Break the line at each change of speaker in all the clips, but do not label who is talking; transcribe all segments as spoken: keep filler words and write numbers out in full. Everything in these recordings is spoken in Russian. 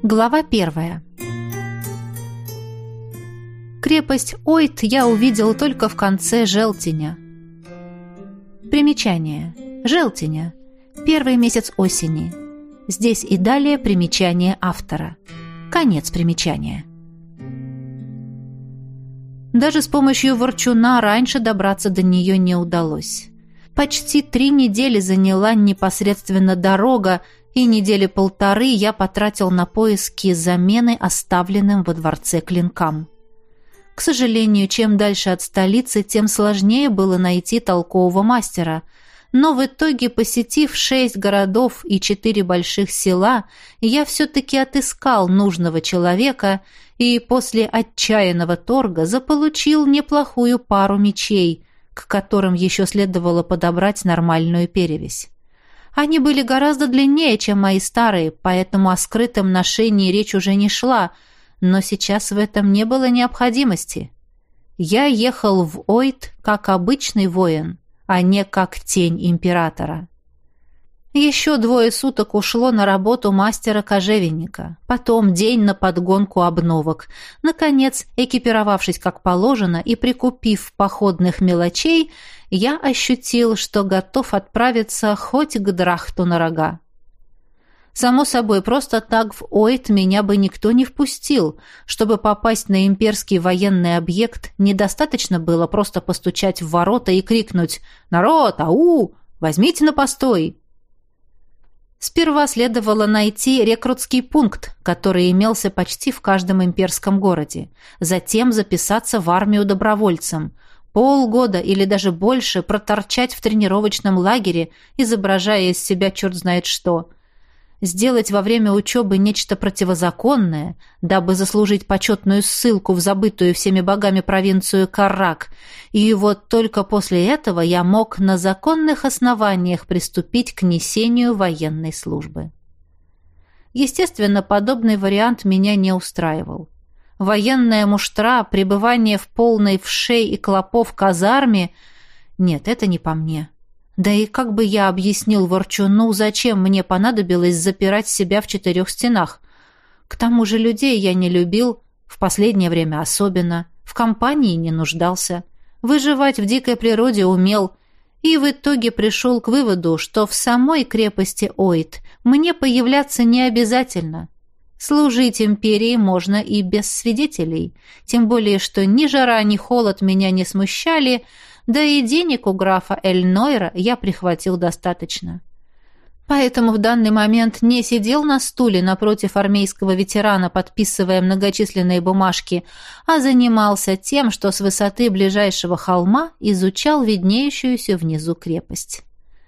Глава первая. Крепость Ойт я увидел только в конце Желтеня. Примечание. Желтеня. Первый месяц осени. Здесь и далее примечание автора. Конец примечания. Даже с помощью ворчуна раньше добраться до нее не удалось. Почти три недели заняла непосредственно дорога, и недели полторы я потратил на поиски замены оставленным во дворце клинкам. К сожалению, чем дальше от столицы, тем сложнее было найти толкового мастера. Но в итоге, посетив шесть городов и четыре больших села, я все-таки отыскал нужного человека и после отчаянного торга заполучил неплохую пару мечей, к которым еще следовало подобрать нормальную перевесь. Они были гораздо длиннее, чем мои старые, поэтому о скрытом ношении речь уже не шла, но сейчас в этом не было необходимости. Я ехал в Ойт как обычный воин, а не как тень императора. Еще двое суток ушло на работу мастера-кожевенника, потом день на подгонку обновок. Наконец, экипировавшись как положено и прикупив походных мелочей, я ощутил, что готов отправиться хоть к Драхту на рога. Само собой, просто так в Ойт меня бы никто не впустил. Чтобы попасть на имперский военный объект, недостаточно было просто постучать в ворота и крикнуть «Народ, ау! Возьмите на постой!» Сперва следовало найти рекрутский пункт, который имелся почти в каждом имперском городе. Затем записаться в армию добровольцем. Полгода или даже больше проторчать в тренировочном лагере, изображая из себя черт знает что. Сделать во время учебы нечто противозаконное, дабы заслужить почетную ссылку в забытую всеми богами провинцию Каррак, и вот только после этого я мог на законных основаниях приступить к несению военной службы. Естественно, подобный вариант меня не устраивал. Военная муштра, пребывание в полной вшей и клопов казарме — нет, это не по мне. Да и как бы я объяснил ворчуну, зачем мне понадобилось запирать себя в четырех стенах? К тому же людей я не любил, в последнее время особенно, в компании не нуждался, выживать в дикой природе умел, и в итоге пришел к выводу, что в самой крепости Ойт мне появляться не обязательно. Служить империи можно и без свидетелей, тем более что ни жара, ни холод меня не смущали, да и денег у графа Эльнойра я прихватил достаточно. Поэтому в данный момент не сидел на стуле напротив армейского ветерана, подписывая многочисленные бумажки, а занимался тем, что с высоты ближайшего холма изучал виднеющуюся внизу крепость.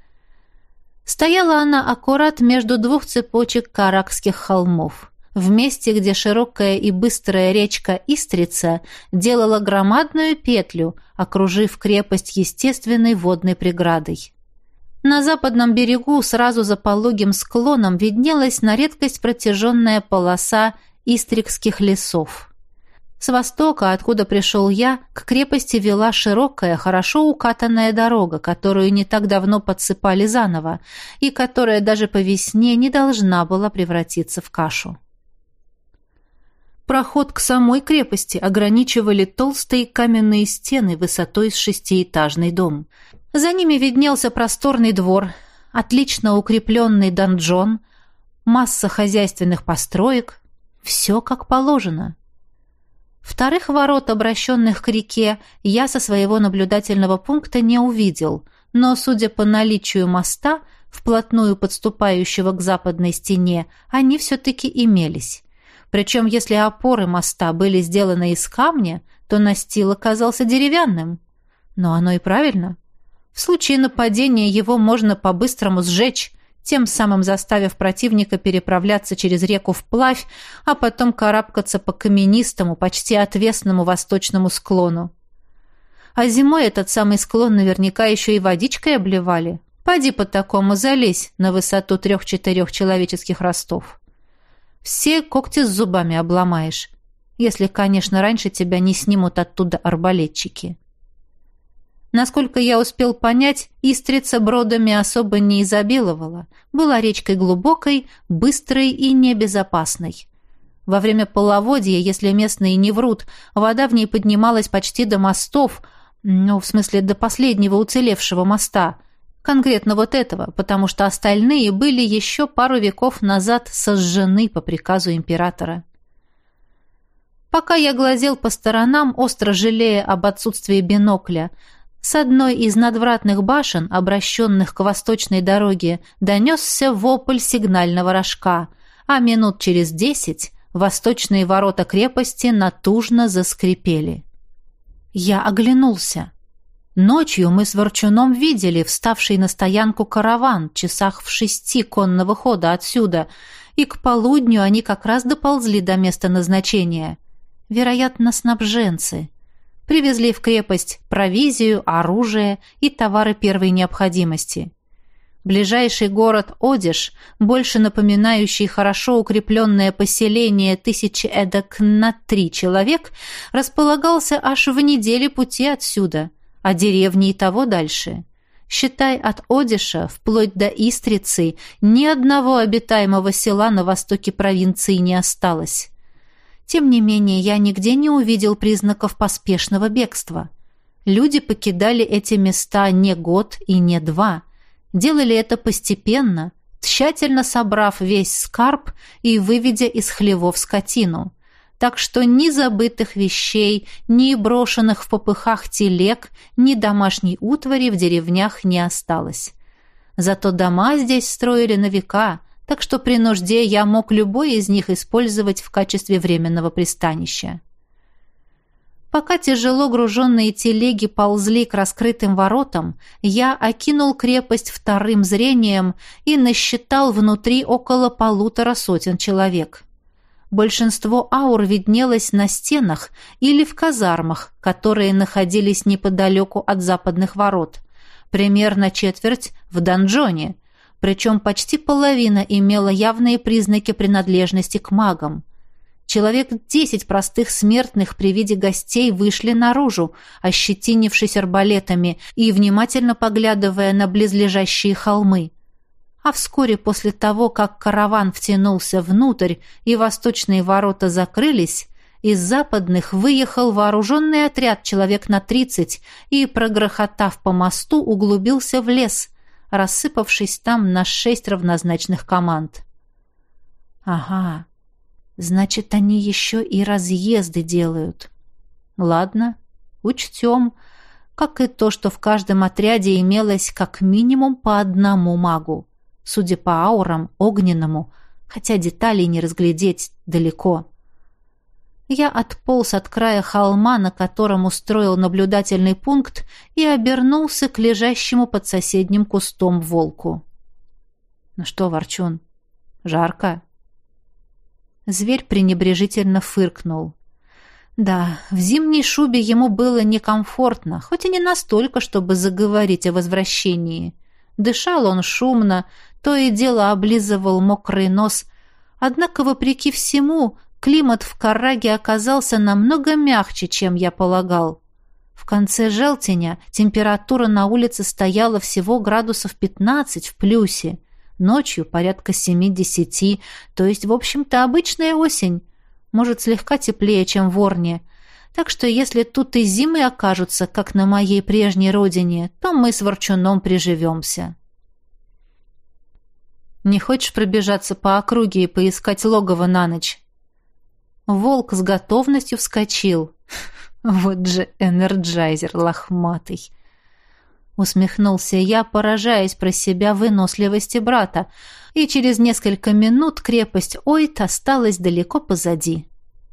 Стояла она аккурат между двух цепочек каракских холмов, в месте, где широкая и быстрая речка Истрица делала громадную петлю, окружив крепость естественной водной преградой. На западном берегу, сразу за пологим склоном, виднелась на редкость протяженная полоса истрикских лесов. С востока, откуда пришел я, к крепости вела широкая, хорошо укатанная дорога, которую не так давно подсыпали заново, и которая даже по весне не должна была превратиться в кашу. Проход к самой крепости ограничивали толстые каменные стены высотой с шестиэтажный дом. За ними виднелся просторный двор, отлично укрепленный донжон, масса хозяйственных построек. Все как положено. Вторых ворот, обращенных к реке, я со своего наблюдательного пункта не увидел, но, судя по наличию моста, вплотную подступающего к западной стене, они все-таки имелись. Причем, если опоры моста были сделаны из камня, то настил оказался деревянным. Но оно и правильно. В случае нападения его можно по-быстрому сжечь, тем самым заставив противника переправляться через реку вплавь, а потом карабкаться по каменистому, почти отвесному восточному склону. А зимой этот самый склон наверняка еще и водичкой обливали. Поди по такому залезь на высоту трех-четырех человеческих ростов. Все когти с зубами обломаешь, если, конечно, раньше тебя не снимут оттуда арбалетчики. Насколько я успел понять, Истрица бродами особо не изобиловала, была речкой глубокой, быстрой и небезопасной. Во время половодья, если местные не врут, вода в ней поднималась почти до мостов, ну, в смысле, до последнего уцелевшего моста. Конкретно вот этого, потому что остальные были еще пару веков назад сожжены по приказу императора. Пока я глазел по сторонам, остро жалея об отсутствии бинокля, с одной из надвратных башен, обращенных к восточной дороге, донесся вопль сигнального рожка, а минут через десять восточные ворота крепости натужно заскрипели. Я оглянулся. Ночью мы с Ворчуном видели вставший на стоянку караван часах в шести конного хода отсюда, и к полудню они как раз доползли до места назначения. Вероятно, снабженцы. Привезли в крепость провизию, оружие и товары первой необходимости. Ближайший город Одиш, больше напоминающий хорошо укрепленное поселение тысячи эдак на три человек, располагался аж в неделе пути отсюда, а деревни и того дальше. Считай, от Одиша вплоть до Истрицы ни одного обитаемого села на востоке провинции не осталось. Тем не менее, я нигде не увидел признаков поспешного бегства. Люди покидали эти места не год и не два. Делали это постепенно, тщательно собрав весь скарб и выведя из хлевов скотину. Так что ни забытых вещей, ни брошенных в попыхах телег, ни домашней утвари в деревнях не осталось. Зато дома здесь строили на века, так что при нужде я мог любой из них использовать в качестве временного пристанища. Пока тяжело груженные телеги ползли к раскрытым воротам, я окинул крепость вторым зрением и насчитал внутри около полутора сотен человек. Большинство аур виднелось на стенах или в казармах, которые находились неподалеку от западных ворот. Примерно четверть в донжоне, причем почти половина имела явные признаки принадлежности к магам. Человек десять простых смертных при виде гостей вышли наружу, ощетинившись арбалетами и внимательно поглядывая на близлежащие холмы. А вскоре после того, как караван втянулся внутрь и восточные ворота закрылись, из западных выехал вооруженный отряд человек на тридцать и, прогрохотав по мосту, углубился в лес, рассыпавшись там на шесть равнозначных команд. Ага, значит, они еще и разъезды делают. Ладно, учтем, как и то, что в каждом отряде имелось как минимум по одному магу, судя по аурам, огненному, хотя деталей не разглядеть далеко. Я отполз от края холма, на котором устроил наблюдательный пункт, и обернулся к лежащему под соседним кустом волку. «Ну что, Ворчун, жарко?» Зверь пренебрежительно фыркнул. Да, в зимней шубе ему было некомфортно, хоть и не настолько, чтобы заговорить о возвращении. Дышал он шумно, то и дело облизывал мокрый нос, однако, вопреки всему, климат в Карраге оказался намного мягче, чем я полагал. В конце желтеня температура на улице стояла всего градусов пятнадцать в плюсе, ночью порядка семидесяти, то есть, в общем-то, обычная осень, может, слегка теплее, чем в Орне. Так что если тут и зимы окажутся, как на моей прежней родине, то мы с Ворчуном приживемся. «Не хочешь пробежаться по округе и поискать логово на ночь?» Волк с готовностью вскочил. Вот же энерджайзер лохматый. Усмехнулся я, поражаясь про себя выносливости брата, и через несколько минут крепость Ойт осталась далеко позади.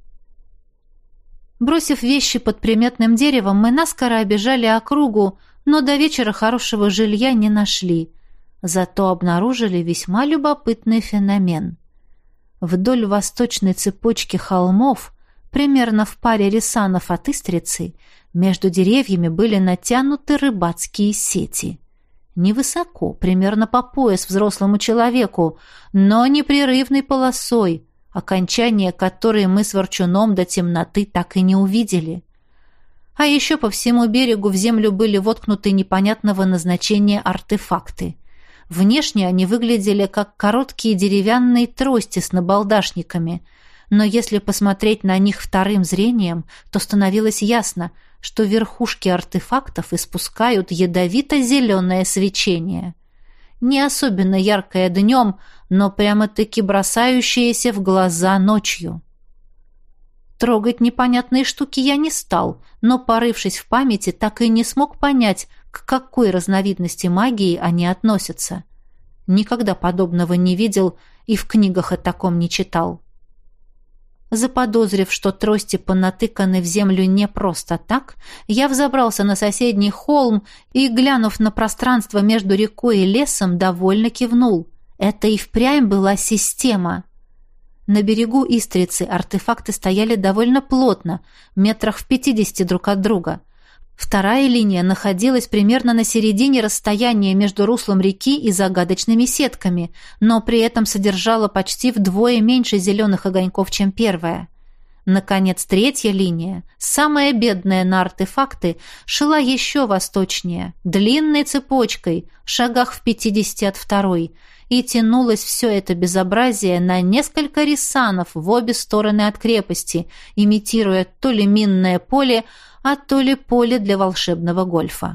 Бросив вещи под приметным деревом, мы наскоро обежали округу, но до вечера хорошего жилья не нашли. Зато обнаружили весьма любопытный феномен. Вдоль восточной цепочки холмов, примерно в паре рисанов от Истрицы, между деревьями были натянуты рыбацкие сети. Невысоко, примерно по пояс взрослому человеку, но непрерывной полосой, окончание которой мы с Ворчуном до темноты так и не увидели. А еще по всему берегу в землю были воткнуты непонятного назначения артефакты. Внешне они выглядели как короткие деревянные трости с набалдашниками, но если посмотреть на них вторым зрением, то становилось ясно, что верхушки артефактов испускают ядовито-зеленое свечение. Не особенно яркое днем, но прямо-таки бросающееся в глаза ночью. Трогать непонятные штуки я не стал, но, порывшись в памяти, так и не смог понять, к какой разновидности магии они относятся. Никогда подобного не видел и в книгах о таком не читал. Заподозрив, что трости понатыканы в землю не просто так, я взобрался на соседний холм и, глянув на пространство между рекой и лесом, довольно кивнул. Это и впрямь была система. На берегу Истрицы артефакты стояли довольно плотно, метрах в пятидесяти друг от друга. Вторая линия находилась примерно на середине расстояния между руслом реки и загадочными сетками, но при этом содержала почти вдвое меньше зеленых огоньков, чем первая. Наконец, третья линия, самая бедная на артефакты, шла еще восточнее, длинной цепочкой, в шагах в пятидесяти от второй, и тянулось все это безобразие на несколько рисанов в обе стороны от крепости, имитируя то ли минное поле, а то ли поле для волшебного гольфа.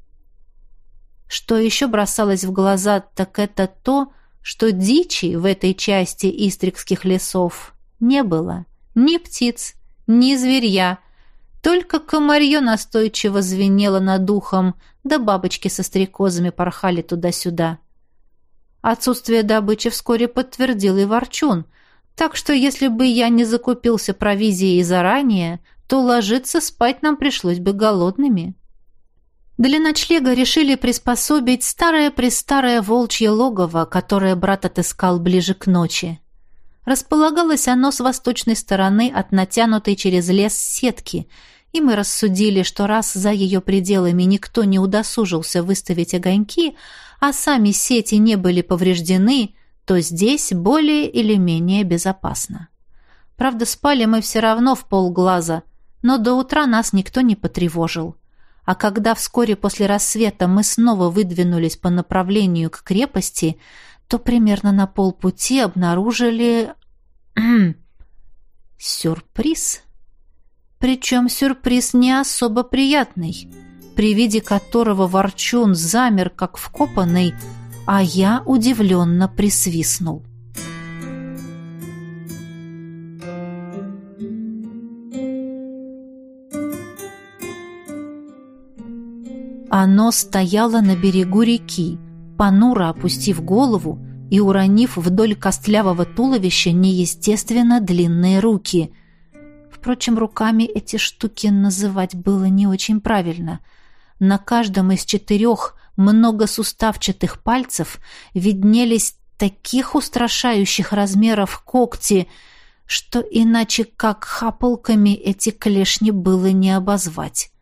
Что еще бросалось в глаза, так это то, что дичи в этой части истрикских лесов не было. Ни птиц, ни зверья, только комарье настойчиво звенело над ухом, да бабочки со стрекозами порхали туда-сюда. Отсутствие добычи вскоре подтвердил и Ворчун, так что если бы я не закупился провизией заранее, то ложиться спать нам пришлось бы голодными. Для ночлега решили приспособить старое-престарое волчье логово, которое брат отыскал ближе к ночи. Располагалось оно с восточной стороны от натянутой через лес сетки, и мы рассудили, что раз за ее пределами никто не удосужился выставить огоньки, а сами сети не были повреждены, то здесь более или менее безопасно. Правда, спали мы все равно в полглаза, но до утра нас никто не потревожил. А когда вскоре после рассвета мы снова выдвинулись по направлению к крепости, то примерно на полпути обнаружили... сюрприз. Причем сюрприз не особо приятный, при виде которого Ворчун замер, как вкопанный, а я удивленно присвистнул. Оно стояло на берегу реки, понуро опустив голову и уронив вдоль костлявого туловища неестественно длинные руки. Впрочем, руками эти штуки называть было не очень правильно. На каждом из четырех многосуставчатых пальцев виднелись таких устрашающих размеров когти, что иначе как хапалками эти клешни было не обозвать.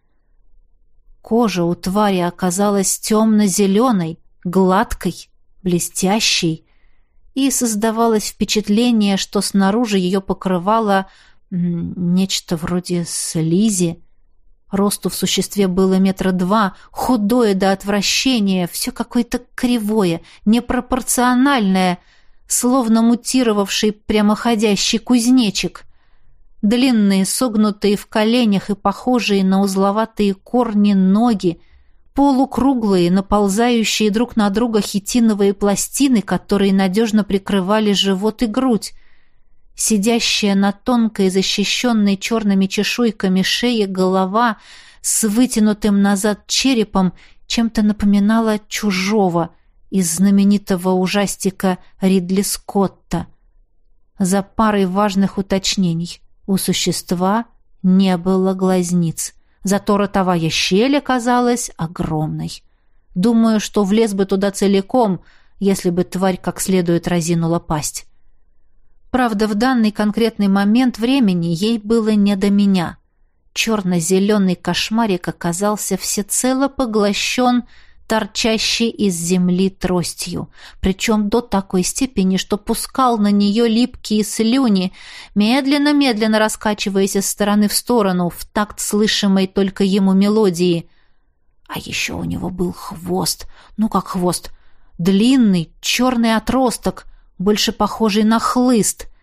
Кожа у твари оказалась темно-зеленой, гладкой, блестящей, и создавалось впечатление, что снаружи ее покрывало м, нечто вроде слизи. Росту в существе было метра два, худое до отвращения, все какое-то кривое, непропорциональное, словно мутировавший прямоходящий кузнечик. Длинные, согнутые в коленях и похожие на узловатые корни ноги, полукруглые, наползающие друг на друга хитиновые пластины, которые надежно прикрывали живот и грудь, сидящая на тонкой, защищенной черными чешуйками шее голова с вытянутым назад черепом чем-то напоминала чужого из знаменитого ужастика Ридли Скотта. За парой важных уточнений: у существа не было глазниц, зато ротовая щель оказалась огромной. Думаю, что влез бы туда целиком, если бы тварь как следует разинула пасть. Правда, в данный конкретный момент времени ей было не до меня. Черно-зеленый кошмарик оказался всецело поглощен торчащей из земли тростью, причем до такой степени, что пускал на нее липкие слюни, медленно-медленно раскачиваясь из стороны в сторону, в такт слышимой только ему мелодии. А еще у него был хвост, ну как хвост, длинный черный отросток, больше похожий на хлыст.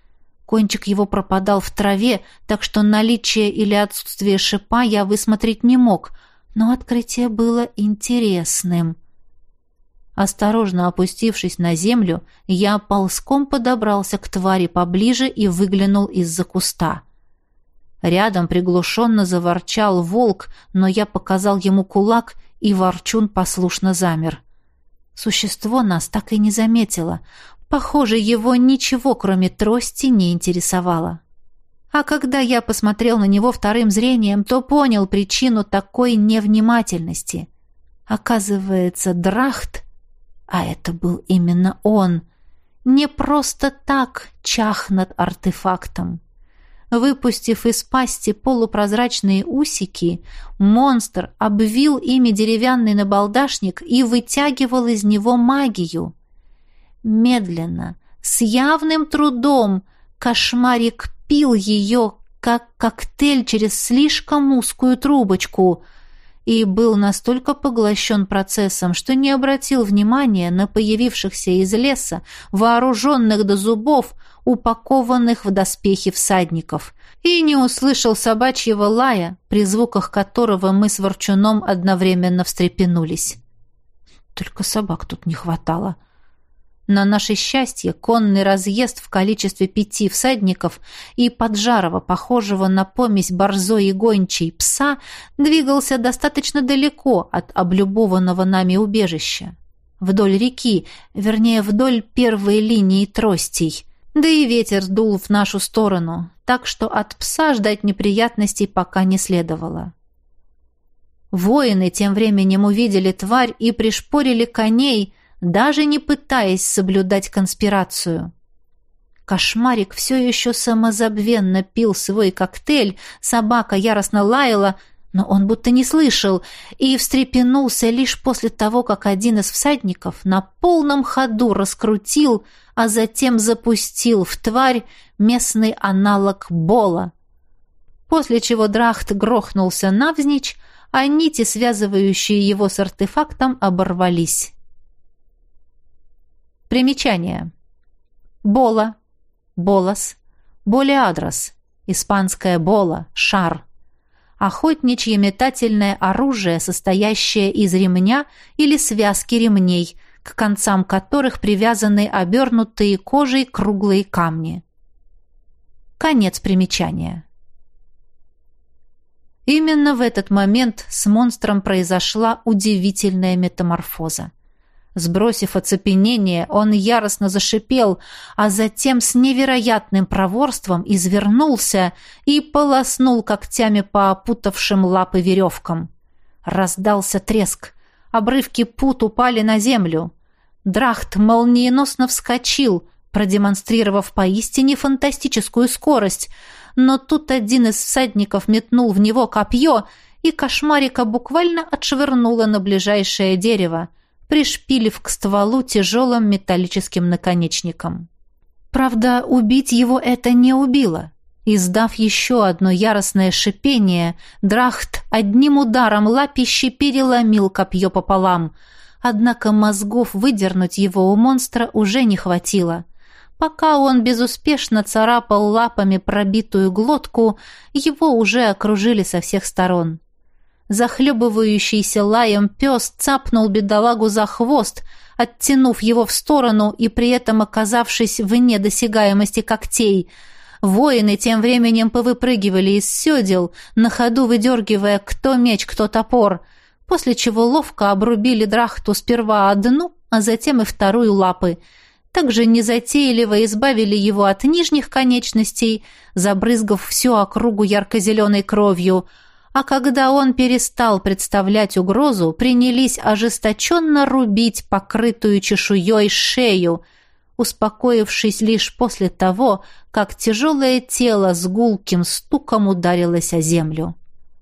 Кончик его пропадал в траве, так что наличие или отсутствие шипа я высмотреть не мог, но открытие было интересным. Осторожно опустившись на землю, я ползком подобрался к твари поближе и выглянул из-за куста. Рядом приглушенно заворчал волк, но я показал ему кулак, и ворчун послушно замер. Существо нас так и не заметило. Похоже, его ничего, кроме трости, не интересовало. А когда я посмотрел на него вторым зрением, то понял причину такой невнимательности. Оказывается, Драхт, а это был именно он, не просто так чах над артефактом. Выпустив из пасти полупрозрачные усики, монстр обвил ими деревянный набалдашник и вытягивал из него магию. Медленно, с явным трудом, кошмарик пил ее, как коктейль через слишком узкую трубочку, и был настолько поглощен процессом, что не обратил внимания на появившихся из леса, вооруженных до зубов, упакованных в доспехи всадников, и не услышал собачьего лая, при звуках которого мы с ворчуном одновременно встрепенулись. Только собак тут не хватало. На наше счастье, конный разъезд в количестве пяти всадников и поджарого, похожего на помесь борзой и гончей пса, двигался достаточно далеко от облюбованного нами убежища. Вдоль реки, вернее, вдоль первой линии тростей. Да и ветер дул в нашу сторону, так что от пса ждать неприятностей пока не следовало. Воины тем временем увидели тварь и пришпорили коней, даже не пытаясь соблюдать конспирацию. Кошмарик все еще самозабвенно пил свой коктейль, собака яростно лаяла, но он будто не слышал, и встрепенулся лишь после того, как один из всадников на полном ходу раскрутил, а затем запустил в тварь местный аналог бола. После чего Драхт грохнулся навзничь, а нити, связывающие его с артефактом, оборвались. Примечание. Бола, болос, болеадрос, испанское бола, шар. Охотничье метательное оружие, состоящее из ремня или связки ремней, к концам которых привязаны обернутые кожей круглые камни. Конец примечания. Именно в этот момент с монстром произошла удивительная метаморфоза. Сбросив оцепенение, он яростно зашипел, а затем с невероятным проворством извернулся и полоснул когтями по опутавшим лапы веревкам. Раздался треск. Обрывки пут упали на землю. Драхт молниеносно вскочил, продемонстрировав поистине фантастическую скорость, но тут один из всадников метнул в него копье, и кошмарика буквально отшвырнуло на ближайшее дерево, пришпилив к стволу тяжелым металлическим наконечником. Правда, убить его это не убило. Издав еще одно яростное шипение, Драхт одним ударом лапищи переломил копье пополам, однако мозгов выдернуть его у монстра уже не хватило. Пока он безуспешно царапал лапами пробитую глотку, его уже окружили со всех сторон. Захлебывающийся лаем пес цапнул бедолагу за хвост, оттянув его в сторону и при этом оказавшись вне досягаемости когтей. Воины тем временем повыпрыгивали из седел, на ходу выдергивая кто меч, кто топор, после чего ловко обрубили Драхту сперва одну, а затем и вторую лапы. Также незатейливо избавили его от нижних конечностей, забрызгав всю округу ярко-зеленой кровью, а когда он перестал представлять угрозу, принялись ожесточенно рубить покрытую чешуей шею, успокоившись лишь после того, как тяжелое тело с гулким стуком ударилось о землю.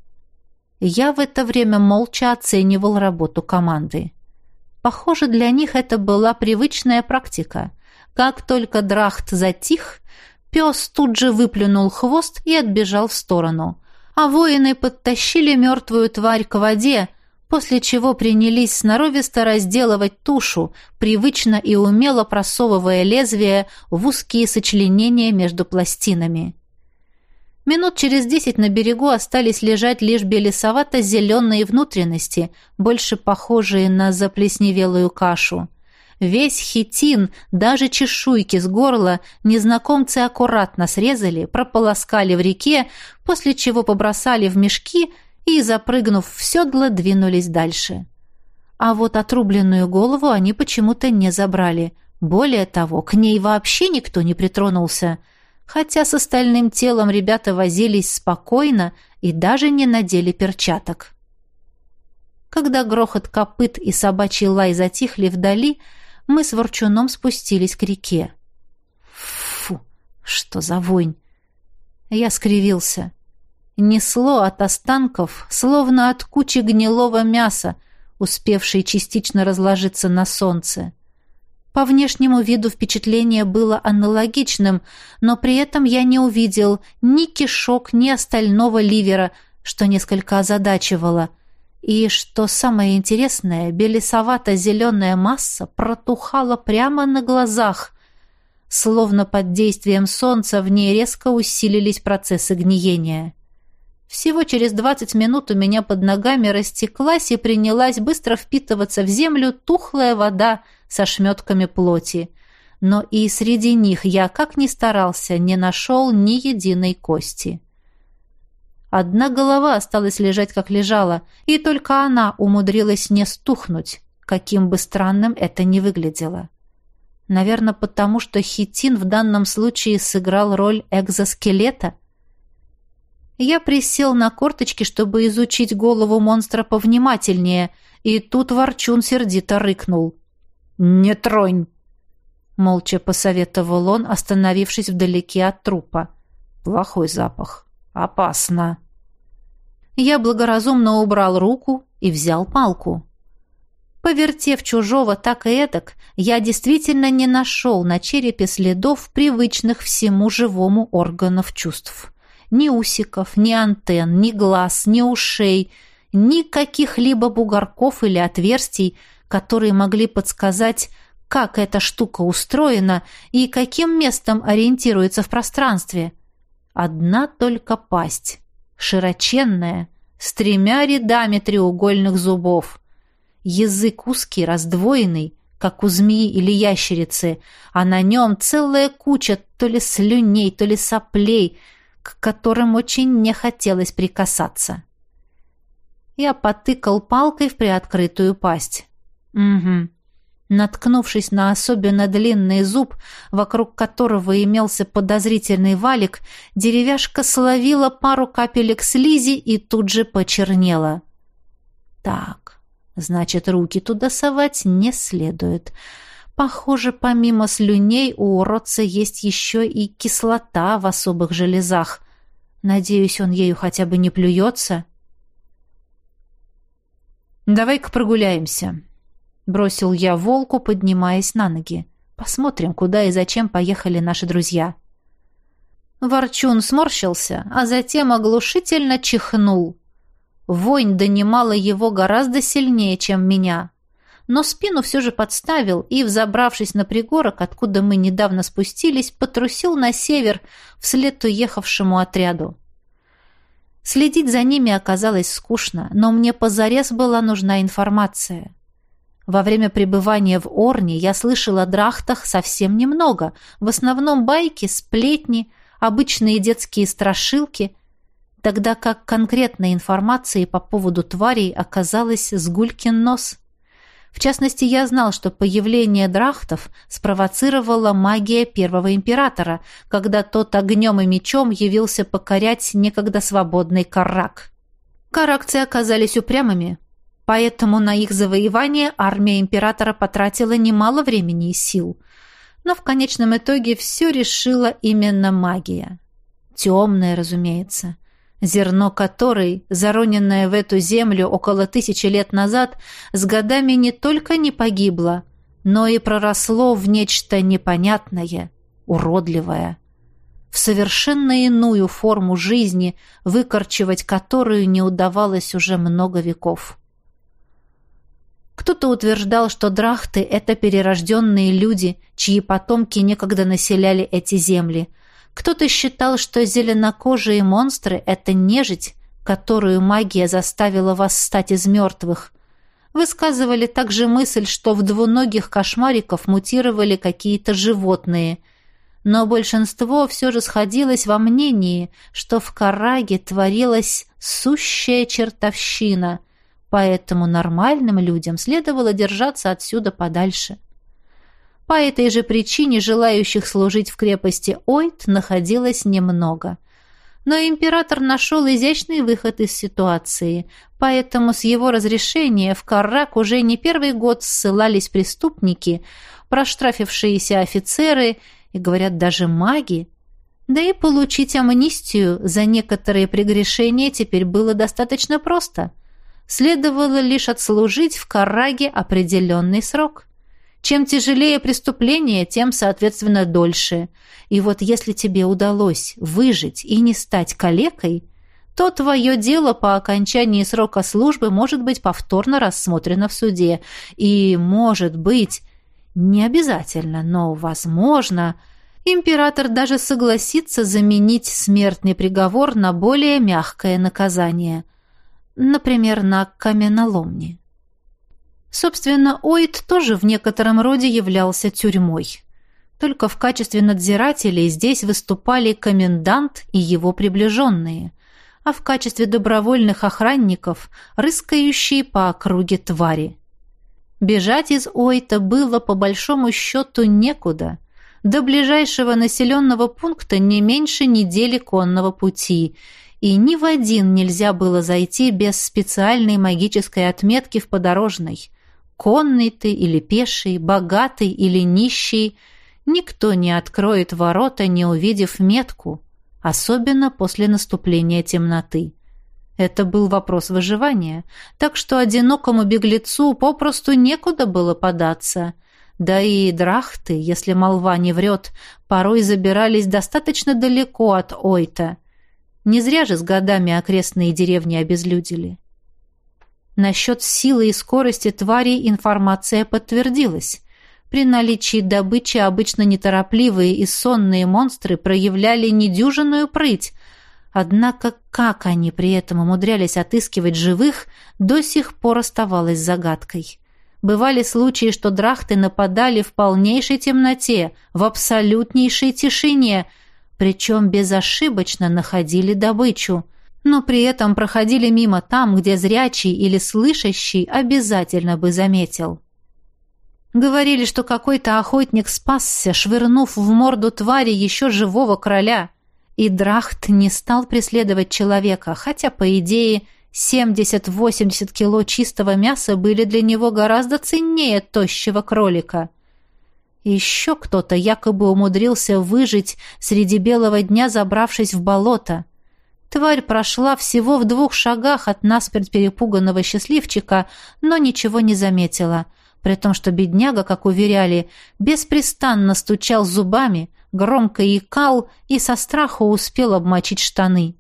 Я в это время молча оценивал работу команды. Похоже, для них это была привычная практика. Как только Драхт затих, пес тут же выплюнул хвост и отбежал в сторону, а воины подтащили мертвую тварь к воде, после чего принялись сноровисто разделывать тушу, привычно и умело просовывая лезвие в узкие сочленения между пластинами. Минут через десять на берегу остались лежать лишь белесовато-зеленые внутренности, больше похожие на заплесневелую кашу. Весь хитин, даже чешуйки с горла, незнакомцы аккуратно срезали, прополоскали в реке, после чего побросали в мешки и, запрыгнув в седло, двинулись дальше. А вот отрубленную голову они почему-то не забрали. Более того, к ней вообще никто не притронулся, хотя с остальным телом ребята возились спокойно и даже не надели перчаток. Когда грохот копыт и собачий лай затихли вдали, мы с Ворчуном спустились к реке. Фу, что за вонь! Я скривился. Несло от останков, словно от кучи гнилого мяса, успевшей частично разложиться на солнце. По внешнему виду впечатление было аналогичным, но при этом я не увидел ни кишок, ни остального ливера, что несколько озадачивало. И, что самое интересное, белесовато-зеленая масса протухала прямо на глазах, словно под действием солнца в ней резко усилились процессы гниения. Всего через двадцать минут у меня под ногами растеклась и принялась быстро впитываться в землю тухлая вода со шметками плоти. Но и среди них я, как ни старался, не нашел ни единой кости. Одна голова осталась лежать, как лежала, и только она умудрилась не стухнуть, каким бы странным это ни выглядело. Наверное, потому что хитин в данном случае сыграл роль экзоскелета. Я присел на корточки, чтобы изучить голову монстра повнимательнее, и тут Ворчун сердито рыкнул. «Не тронь!» — молча посоветовал он, остановившись вдалеке от трупа. «Плохой запах. Опасно». Я благоразумно убрал руку и взял палку. Повертев чужого так и эдак, я действительно не нашел на черепе следов, привычных всему живому органов чувств. Ни усиков, ни антенн, ни глаз, ни ушей, ни каких-либо бугорков или отверстий, которые могли подсказать, как эта штука устроена и каким местом ориентируется в пространстве. Одна только пасть, широченная, с тремя рядами треугольных зубов. Язык узкий, раздвоенный, как у змеи или ящерицы, а на нем целая куча то ли слюней, то ли соплей, к которым очень не хотелось прикасаться. Я потыкал палкой в приоткрытую пасть. Угу. Наткнувшись на особенно длинный зуб, вокруг которого имелся подозрительный валик, деревяшка словила пару капелек слизи и тут же почернела. Так, значит, руки туда совать не следует. Похоже, помимо слюней у уродца есть еще и кислота в особых железах. Надеюсь, он ею хотя бы не плюется. «Давай-ка прогуляемся», — бросил я волку, поднимаясь на ноги. «Посмотрим, куда и зачем поехали наши друзья». Ворчун сморщился, а затем оглушительно чихнул. Вонь донимала его гораздо сильнее, чем меня. Но спину все же подставил и, взобравшись на пригорок, откуда мы недавно спустились, потрусил на север вслед уехавшему отряду. Следить за ними оказалось скучно, но мне позарез была нужна информация. Во время пребывания в Орне я слышала о драхтах совсем немного, в основном байки, сплетни, обычные детские страшилки, тогда как конкретной информации по поводу тварей оказалось с гулькин нос. В частности, я знал, что появление драхтов спровоцировала магия первого императора, когда тот огнем и мечом явился покорять некогда свободный Каррак. Карракцы оказались упрямыми, поэтому на их завоевание армия императора потратила немало времени и сил. Но в конечном итоге все решила именно магия. Темная, разумеется. Зерно которой, зароненное в эту землю около тысячи лет назад, с годами не только не погибло, но и проросло в нечто непонятное, уродливое, в совершенно иную форму жизни, выкорчевать которую не удавалось уже много веков. Кто-то утверждал, что драхты — это перерожденные люди, чьи потомки некогда населяли эти земли. Кто-то считал, что зеленокожие монстры — это нежить, которую магия заставила восстать из мертвых. Высказывали также мысль, что в двуногих кошмариков мутировали какие-то животные. Но большинство все же сходилось во мнении, что в Карраге творилась сущая чертовщина, поэтому нормальным людям следовало держаться отсюда подальше. По этой же причине желающих служить в крепости Ойт находилось немного. Но император нашел изящный выход из ситуации, поэтому с его разрешения в Карраг уже не первый год ссылались преступники, проштрафившиеся офицеры и, говорят, даже маги. Да и получить амнистию за некоторые прегрешения теперь было достаточно просто. Следовало лишь отслужить в Карраге определенный срок. Чем тяжелее преступление, тем, соответственно, дольше. И вот если тебе удалось выжить и не стать калекой, то твое дело по окончании срока службы может быть повторно рассмотрено в суде. И, может быть, не обязательно, но, возможно, император даже согласится заменить смертный приговор на более мягкое наказание. Например, на каменоломне. Собственно, Ойт тоже в некотором роде являлся тюрьмой. Только в качестве надзирателей здесь выступали комендант и его приближенные, а в качестве добровольных охранников – рыскающие по округе твари. Бежать из Ойта было по большому счету некуда. До ближайшего населенного пункта не меньше недели конного пути, и ни в один нельзя было зайти без специальной магической отметки в подорожной. Конный ты или пеший, богатый или нищий, никто не откроет ворота, не увидев метку, особенно после наступления темноты. Это был вопрос выживания, так что одинокому беглецу попросту некуда было податься. Да и драхты, если молва не врет, порой забирались достаточно далеко от Ойта. Не зря же с годами окрестные деревни обезлюдили. Насчет силы и скорости тварей информация подтвердилась. При наличии добычи обычно неторопливые и сонные монстры проявляли недюжинную прыть, однако как они при этом умудрялись отыскивать живых, до сих пор оставалось загадкой. Бывали случаи, что драхты нападали в полнейшей темноте, в абсолютнейшей тишине, причем безошибочно находили добычу, но при этом проходили мимо там, где зрячий или слышащий обязательно бы заметил. Говорили, что какой-то охотник спасся, швырнув в морду твари еще живого кроля, и драхт не стал преследовать человека, хотя, по идее, семьдесят-восемьдесят кило чистого мяса были для него гораздо ценнее тощего кролика. Еще кто-то якобы умудрился выжить среди белого дня, забравшись в болото. Тварь прошла всего в двух шагах от насмерть перепуганного счастливчика, но ничего не заметила, при том, что бедняга, как уверяли, беспрестанно стучал зубами, громко икал и со страху успел обмочить штаны.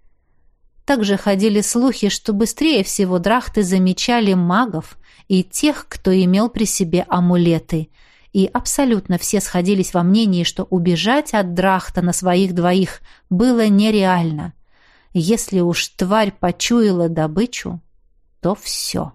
Также ходили слухи, что быстрее всего драхты замечали магов и тех, кто имел при себе амулеты, и абсолютно все сходились во мнении, что убежать от драхта на своих двоих было нереально. Если уж тварь почуяла добычу, то все.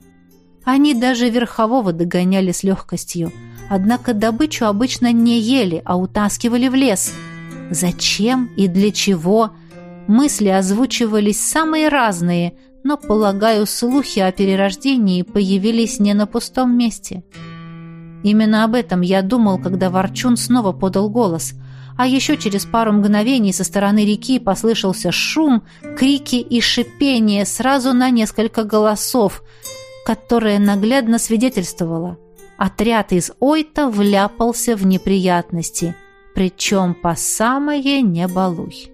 Они даже верхового догоняли с легкостью, однако добычу обычно не ели, а утаскивали в лес. Зачем и для чего? Мысли озвучивались самые разные, но, полагаю, слухи о перерождении появились не на пустом месте. Именно об этом я думал, когда Ворчун снова подал голос, а еще через пару мгновений со стороны реки послышался шум, крики и шипение сразу на несколько голосов, которое наглядно свидетельствовало. Отряд из Ойта вляпался в неприятности, причем по самое не балуй.